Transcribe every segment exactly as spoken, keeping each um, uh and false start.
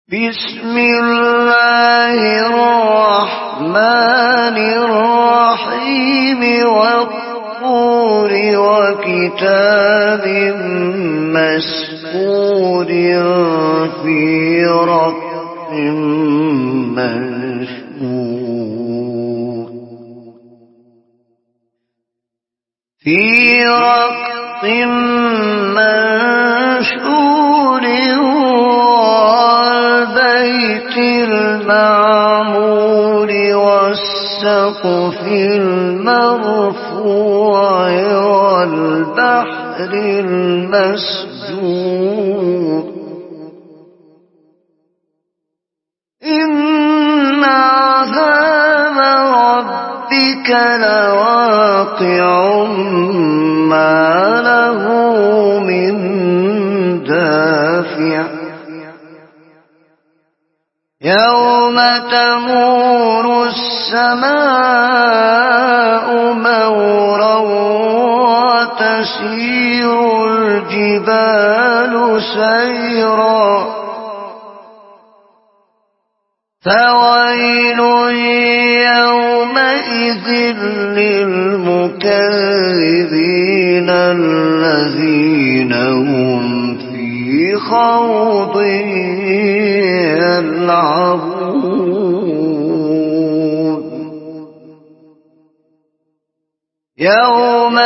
بسم الله الرحمن الرحيم والطور وكتاب مسكور في رق منشور في رق منشور والبيت المعمور والسقف المرفوع والبحر المسجور إن عذاب ربك لواقع ما له من دافع يوم تمور السماء مورا وتسير الجبال سيرا فويل يومئذ للمكذبين الذين هم في خوض يلعبون يوم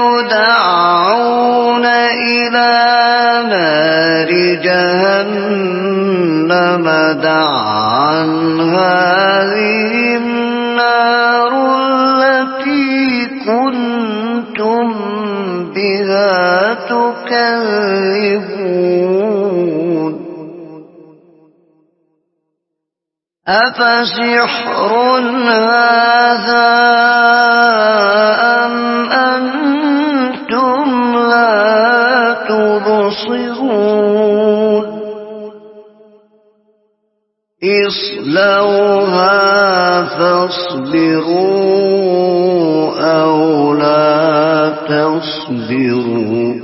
يدعون إلى نار جهنم دعا هذه النار التي كنتم بها تكذبون أفسحر هذا أم أنتم لا تبصرون اصلوها فاصبروا أو لا تصبروا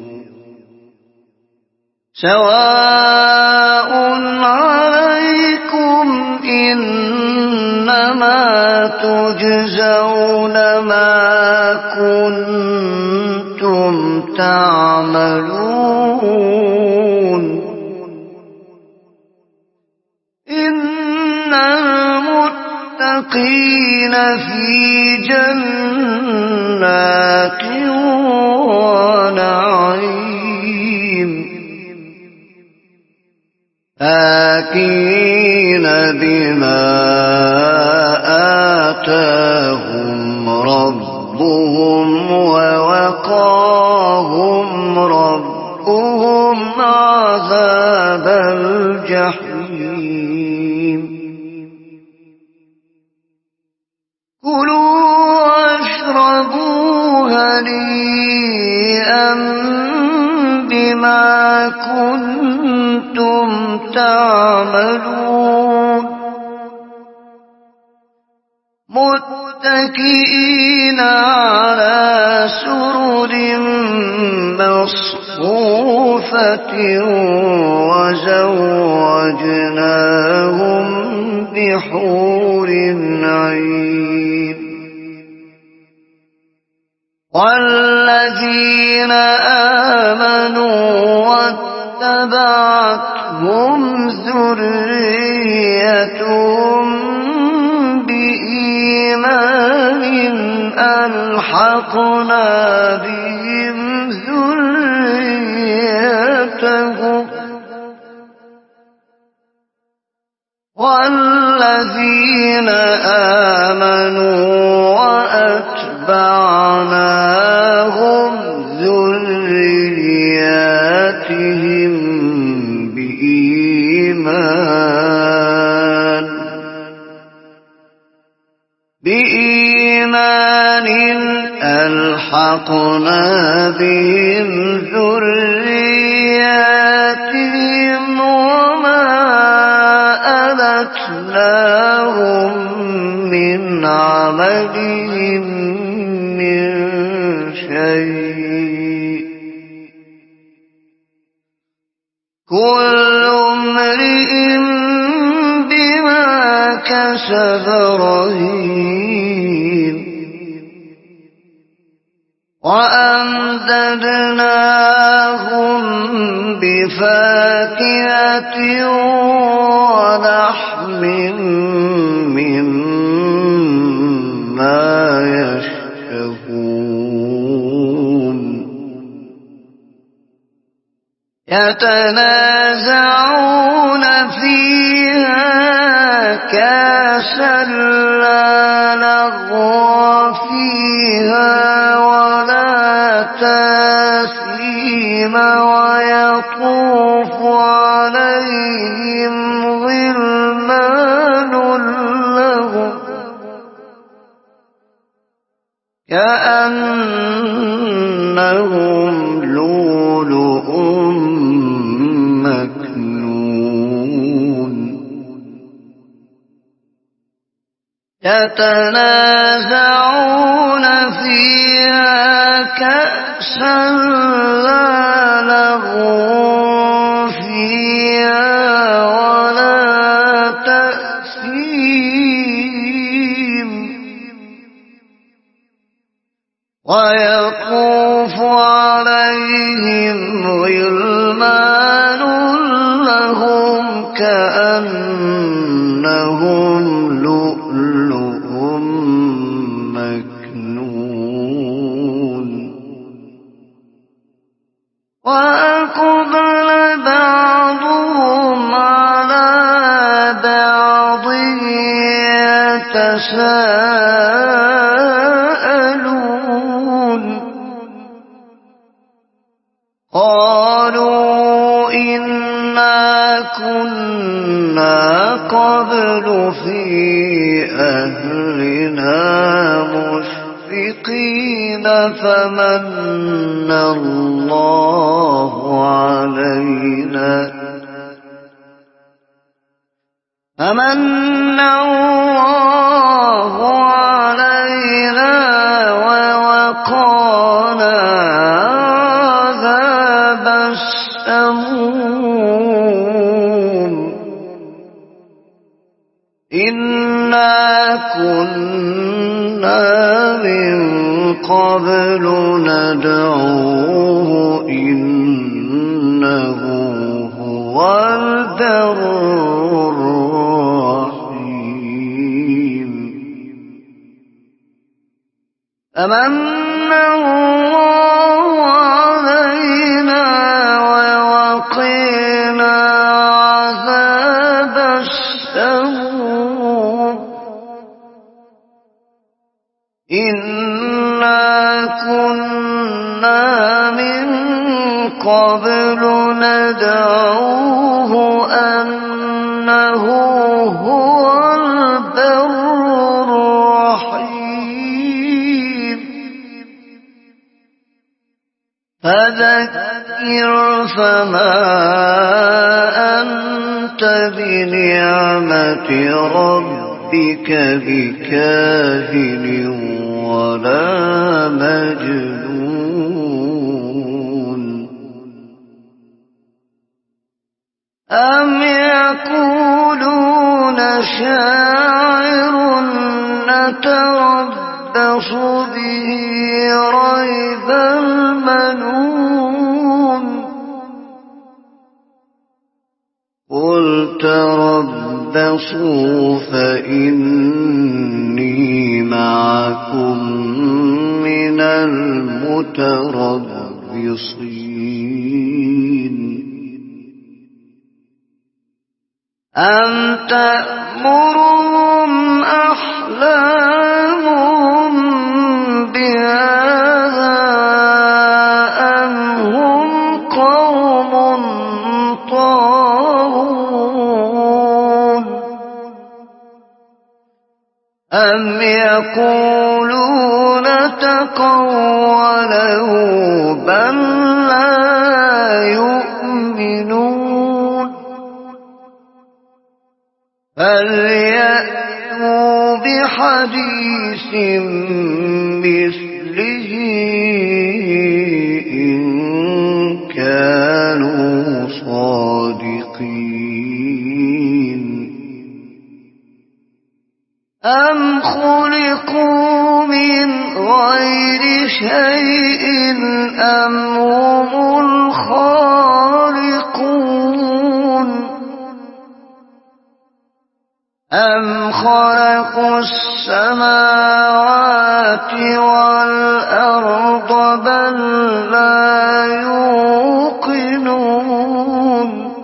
سواء عليكم إنما تجزون ما كنتم تعملون إن المتقين في جنات ونعيم آكلين بما آتاهم ربهم ووقاهم ربهم عذاب الجحيم كلوا واشربوا هنيئا بما كنتم تعملون متكئين على سرر مصفوفة وزوجناهم بحور عين والذين آمنوا واتبعتهم ذريتهم بإيمان ألحقنا بهم ذريتهم والذين آمنوا وأتبعناهم ذرياتهم بإيمان بإيمان ألحقنا بهم ذرياتهم وما ألتناهم من عملهم من شيء كل امرئ كسب رهين وأمددناهم بفاكهة ولحم مما يشتهون يتنازعون فيها كأسا لا لغو فيها ولا تأثيم ويطوف عليهم غلمان لهم كأنهم لؤلؤ مكنون يتنازعون فيها كأسا لا لغو فيها ولا تأثيم ويطوف عليهم غلمان لهم كأنهم لؤلؤ مكنون وأقبل بعضهم على بعض يتساءلون قالوا إنا كنا قبل في أهلنا مشفقين فمن الله علينا فمن الله علينا ووقانا عذاب السموم إنا كنا من قبل ندعوه إنه هو البر الرحيم فمن الله علينا ووقينا عذاب السموم إنا كنا من قبل ندعوه أنه هو البر الرحيم فذكر فما أنت بنعمة ربك بكاهن ولا مجنون أم يقولون شاعر نتربص به ريب المنون قل تربصوا فإني معكم من المتربصين أم تأمرهم أحلامهم بهذا أم هم قوم طاغون أم يقولون تقوله بل لا يؤمنون فليأتوا بحديث مثله إن كانوا صادقين أم خلقوا من غير شيء أم هم الخالقون أم خلقوا السماوات والأرض بل لا يوقنون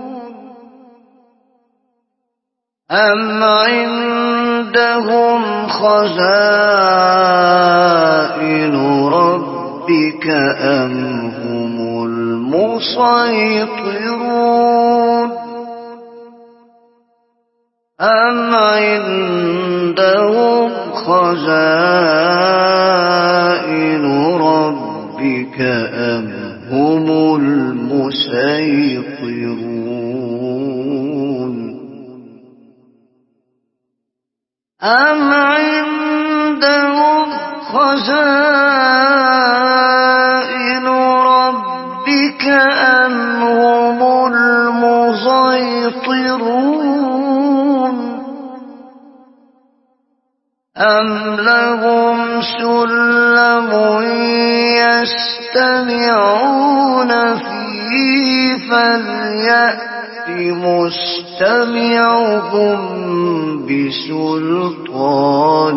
أم عندهم خزائن ربك أم هم المسيطرون أم عندهم خزائن ربك أم هم المسيطرون أم عندهم خزائن ربك أم هم المسيطرون أم لهم سلم يستمعون فيه فليأت مستمعهم بسلطان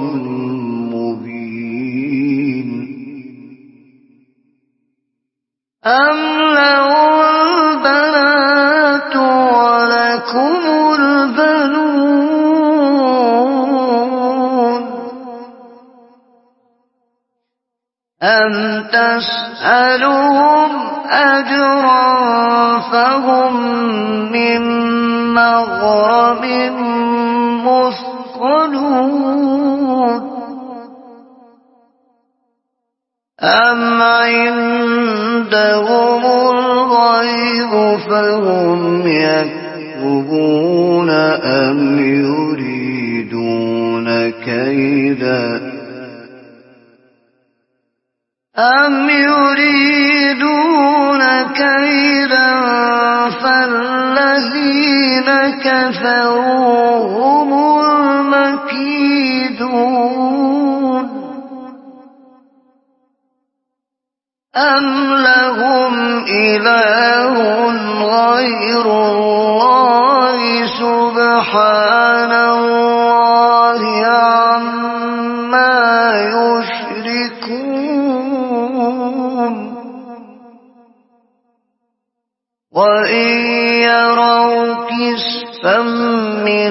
مبين أم لهم البنات ولكم البنون أم تسألهم أجرا فهم من مغرم مثقلون أم عندهم الغيب فهم يكتبون أم يريدون كيدا أم يريدون كيدا فالذين كفروا هم المكيدون أم لهم إله غير الله سبحان الله عما يشركون وإن يروا كسفا من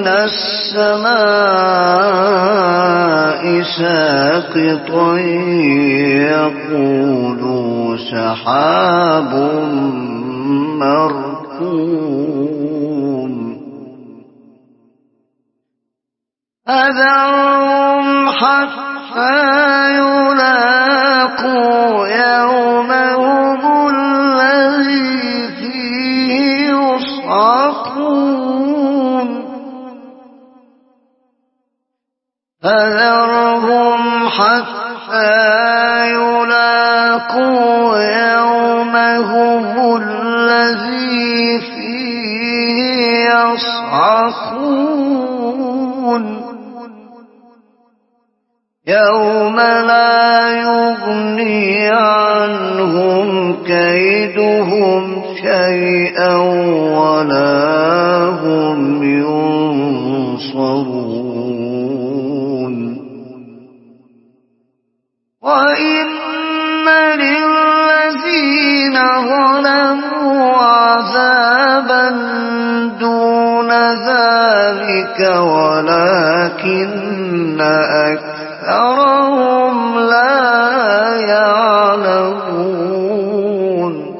السماء ساقطا يقولوا سحاب مركوم فذرهم حتى يلاقوا يومهم الذي فيه يصعقون فذرهم حتى يلاقوا يومهم الذي فيه يصعقون يوم لا يغني عنهم كيدهم شيئا ولا هم ينصرون وإن للذين ظلموا عذابا دون ذلك ولكن أكثرهم لا يعلمون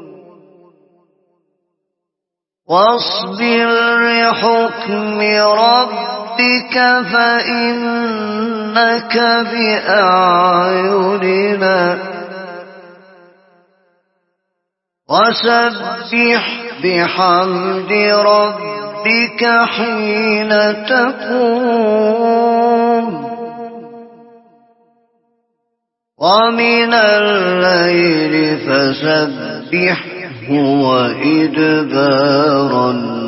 واصبر لحكم ربك فإنك بأعيننا وسبح بحمد ربك حين تقوم ومن الليل فسبحه وإدبار